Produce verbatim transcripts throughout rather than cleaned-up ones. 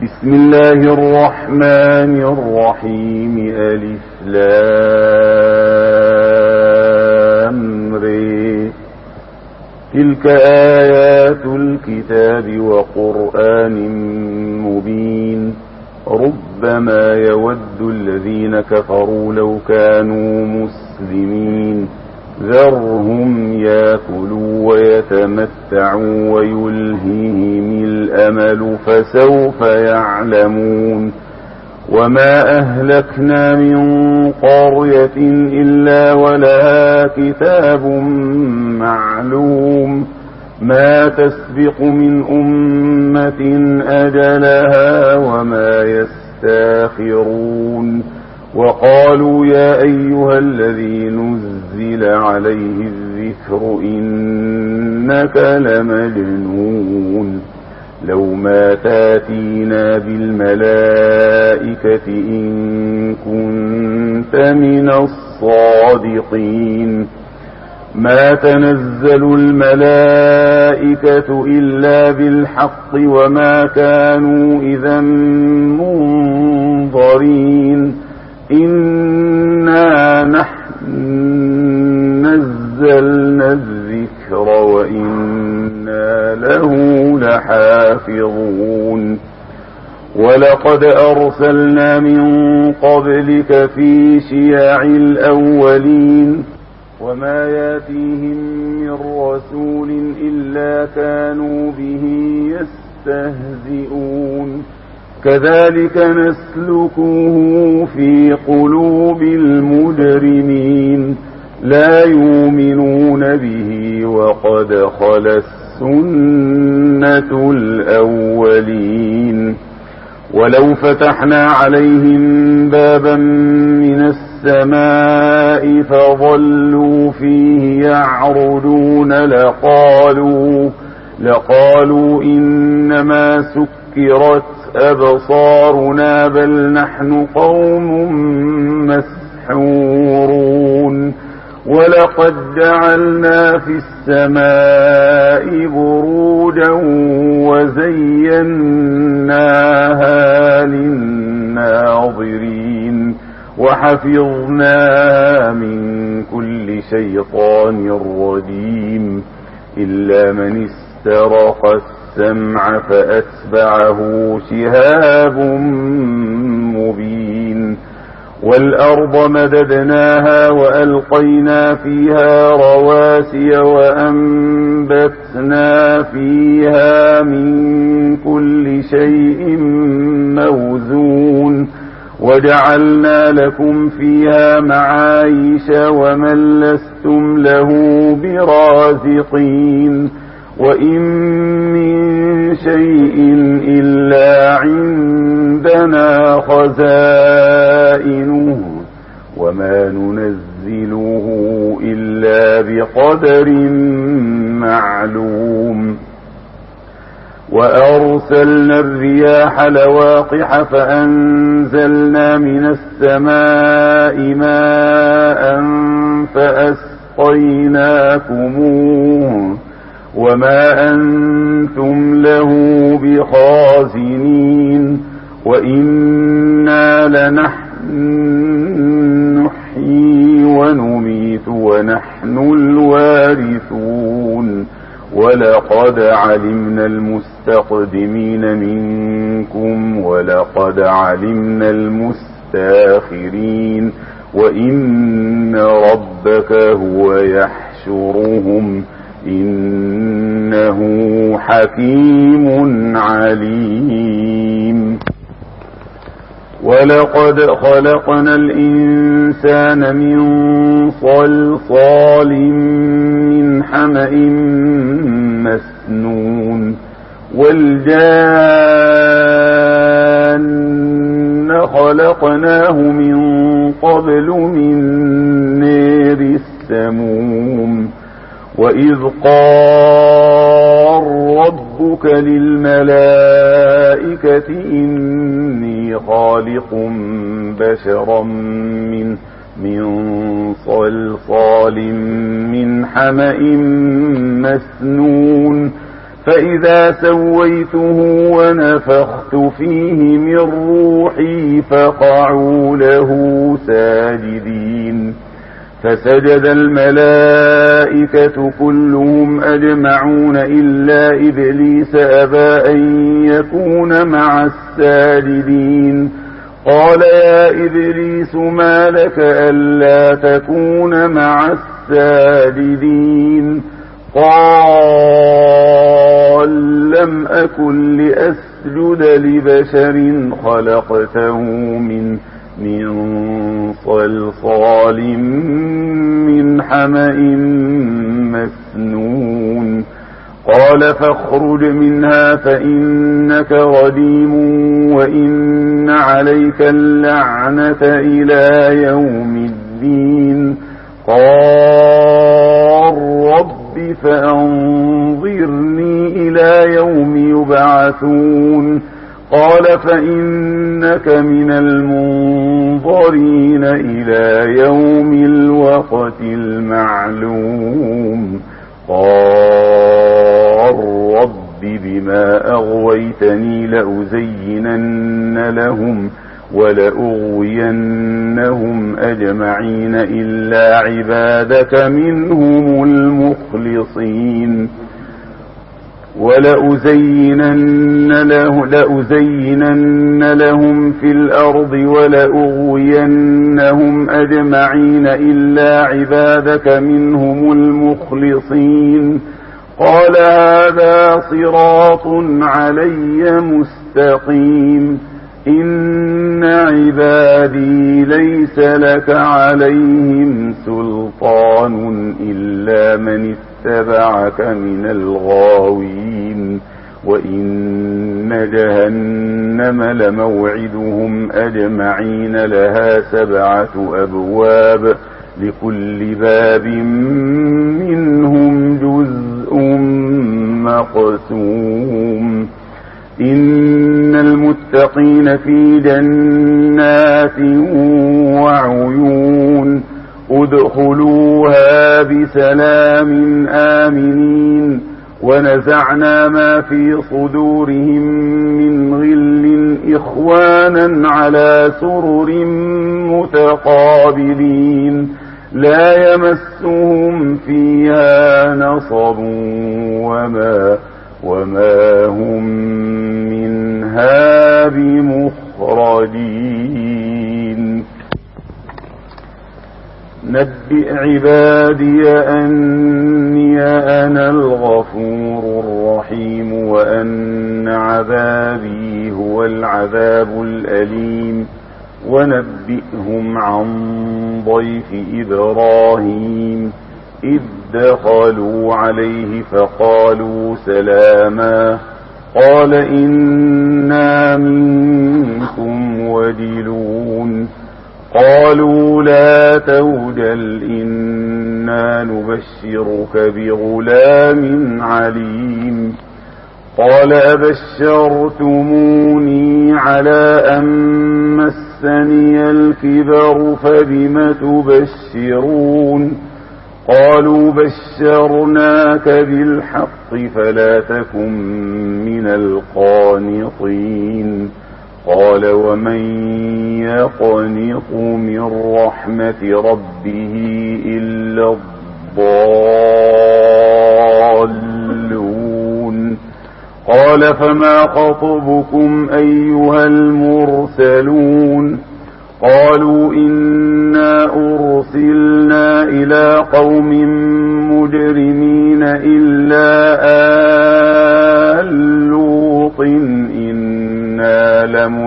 بسم الله الرحمن الرحيم. ألف لام ر. تلك آيات الكتاب وقرآن مبين. ربما يود الذين كفروا لو كانوا مسلمين. ذرهم ياكلوا ويتمتعوا ويلههم الأمل فسوف يعلمون. وما أهلكنا من قرية إلا ولها كتاب معلوم. ما تسبق من أمة أجلها وما يستاخرون. وقالوا يا أيها الذي نزل عليه الذكر إنك لمجنون. لو ما تاتينا بالملائكة إن كنت من الصادقين. ما تنزل الملائكة إلا بالحق وما كانوا إذا منظرين. إنا نحن نزلنا الذكر وإنا له لحافظون. ولقد أرسلنا من قبلك في شيع الأولين وما ياتيهم من رسول إلا كانوا به يستهزئون. كذلك نسلكه في قلوب المجرمين. لا يؤمنون به وقد خلت سنة الأولين. ولو فتحنا عليهم بابا من السماء فظلوا فيه يعرجون لقالوا, لقالوا إنما سكرت أبصارنا بل نحن قوم مسحورون. ولقد جعلنا في السماء بروجا وزيناها للناظرين وحفظناها من كل شيطان رجيم إلا من استرق السمع فأتبعه شهاب مبين. والأرض مددناها وألقينا فيها رواسي وأنبتنا فيها من كل شيء موزون. وجعلنا لكم فيها معايش ومن لستم له برازقين. وإن من شيء إلا عندنا خزائنه وما ننزله إلا بقدر معلوم. وأرسلنا الرياح لواقح فأنزلنا من السماء ماء فأسقيناكموه وما أنتم له بخازنين. وإنا لنحن نحيي ونميت ونحن الوارثون. ولقد علمنا المستقدمين منكم ولقد علمنا المستاخرين. وإن ربك هو يحشرهم إنه حكيم عليم. ولقد خلقنا الإنسان من صلصال من حمأ مسنون. والجان خلقناه من قبل من نار السموم. وإذ قال ربك للملائكة إني خالق بشرا من من صلصال من حمأ مسنون فإذا سويته ونفخت فيه من روحي فقعوا له ساجدين. فسجد الملائكة كلهم أجمعون إلا إبليس أبى أن يكون مع الساجدين. قال يا إبليس ما لك ألا تكون مع الساجدين؟ قال لم أكن لأسجد لبشر خلقته من من صلصال من حمأ مسنون. قال فاخرج منها فإنك رجيم وإن عليك اللعنة إلى يوم الدين. قال رب فأنظرني إلى يوم يبعثون. قال فإنك من المنظرين إلى يوم الوقت المعلوم. قال رب بما أغويتني لأزينن لهم ولأغوينهم أجمعين إلا عبادك منهم المخلصين. ولأزينن, له لأزينن لهم في الأرض ولأغوينهم أجمعين إلا عبادك منهم المخلصين. قال هذا صراط علي مستقيم. إن عبادي ليس لك عليهم سلطان إلا من اتبعك من الغاوين. وإن جهنم لموعدهم أجمعين لها سبعة أبواب لكل باب منهم جزء مقسوم. إن المتقين في جنات وعيون ادخلوها بسلام آمنين. ونزعنا ما في صدورهم من غل إخوانا على سرر متقابلين لا يمسهم فيها نصب وما وما هم منها بمخرجين. نبئ عبادي أني أنا الغفور الرحيم وأن عذابي هو العذاب الأليم. ونبئهم عن ضيف إبراهيم إذ دخلوا عليه فقالوا سلاما قال إنا منكم وجلون. قالوا لا توجل إنا نبشرك بغلام عليم. قال أبشرتموني على أن مسني الكبر فبم تبشرون. قالوا بشرناك بالحق فلا تكن من القانطين. قال ومن يقنط من رحمة ربه إلا الضالون. قال فما خطبكم أيها المرسلون؟ قالوا إنا أرسلنا إلى قوم مجرمين إلا آل لوط إنا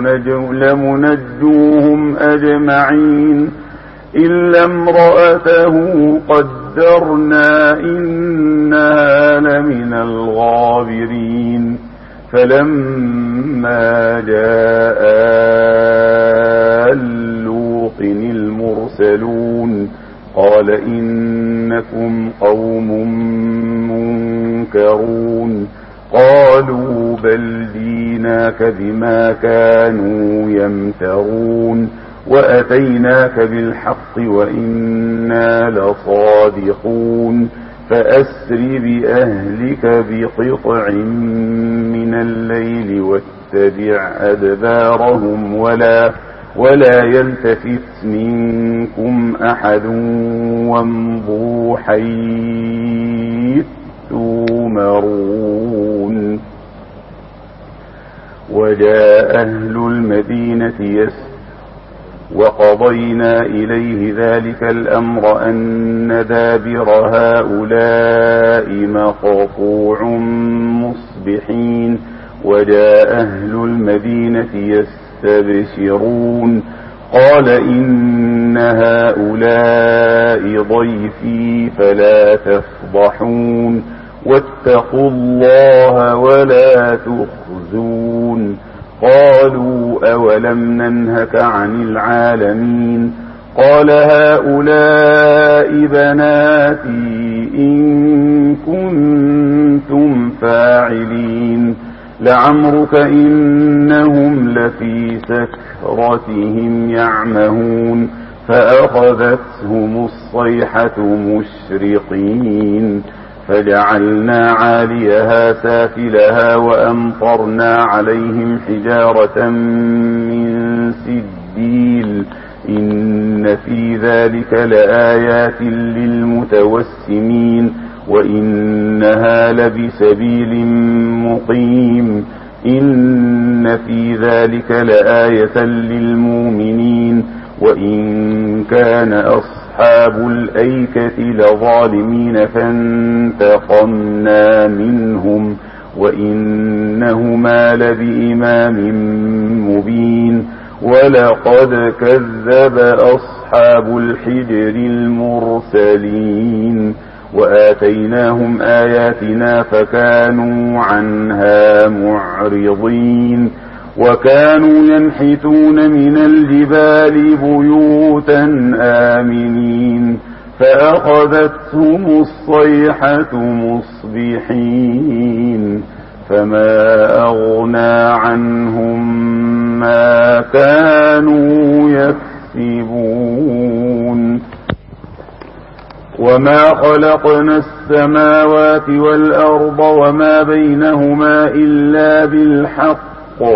لمنجوهم أجمعين إلا امرأته قدرنا إنها لمن الغابرين. فلما جاء آل لوط المرسلون قال إنكم قوم منكرون. قالوا بل جئناك بما كانوا يمترون وأتيناك بالحق وإنا لصادقون. فأسر بأهلك بقطع من الليل واتبع أدبارهم ولا ولا يلتفت منكم أحد وامضوا حيث تؤمرون. وجاء أهل المدينة يسعون وقضينا إليه ذلك الأمر أن دابر هؤلاء مقطوع مصبحين. وجاء أهل المدينة يستبشرون قال إن هؤلاء ضيفي فلا تفضحون واتقوا الله ولا تخزون. قالوا أولم ننهك عن العالمين؟ قال هؤلاء بناتي إن كنتم فاعلين. لعمرك إنهم لفي سكرتهم يعمهون فأخذتهم الصيحة مشرقين فجعلنا عاليها سافلها وأمطرنا عليهم حجارة من سجيل إن في ذلك لآيات للمتوسمين وإنها لبسبيل مقيم. إن في ذلك لآية للمؤمنين وإن كان أصحاب الأيكة لظالمين فانتقمنا منهم وإنهما لبإمام مبين. ولقد كذب أصحاب الحجر المرسلين وآتيناهم آياتنا فكانوا عنها معرضين. وكانوا ينحتون من الجبال بيوتا آمنين فأخذتهم الصيحة مصبحين فما أغنى عنهم ما كانوا يكسبون. وما خلقنا السماوات والأرض وما بينهما إلا بالحق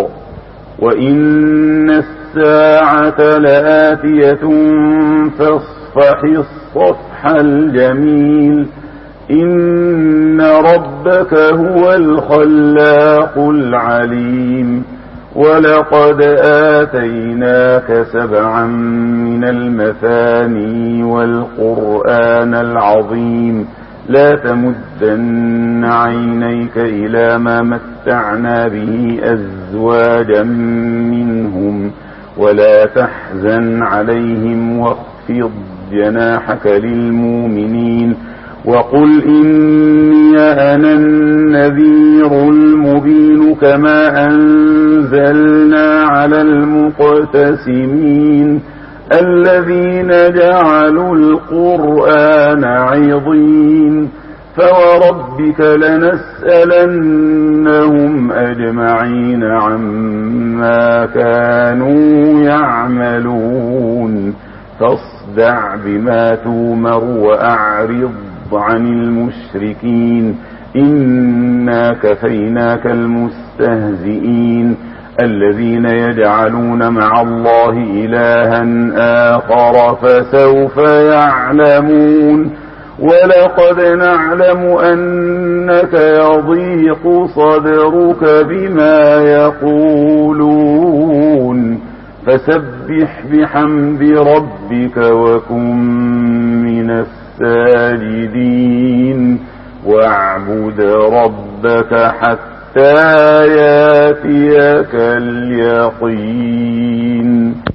وإن الساعة لآتية فاصفح الصفح الجميل. إن ربك هو الخلاق العليم. ولقد آتيناك سبعا من المثاني والقرآن العظيم. لا تمدن عينيك إلى ما متعنا به أزواجا منهم ولا تحزن عليهم واخفض جناحك للمؤمنين وقل إني أنا النذير المبين كما أنزلنا على المقتسمين الذين جعلوا القرآن عضين. فوربك لنسألنهم أجمعين عما كانوا يعملون. فاصدع بما تومر وأعرض عن المشركين إنا كفيناك المستهزئين الذين يجعلون مع الله إلها آخر فسوف يعلمون. ولقد نعلم أنك يضيق صدرك بما يقولون فسبح بحمد ربك وكن من الساجدين واعبد ربك حتى ياتيك اليقين.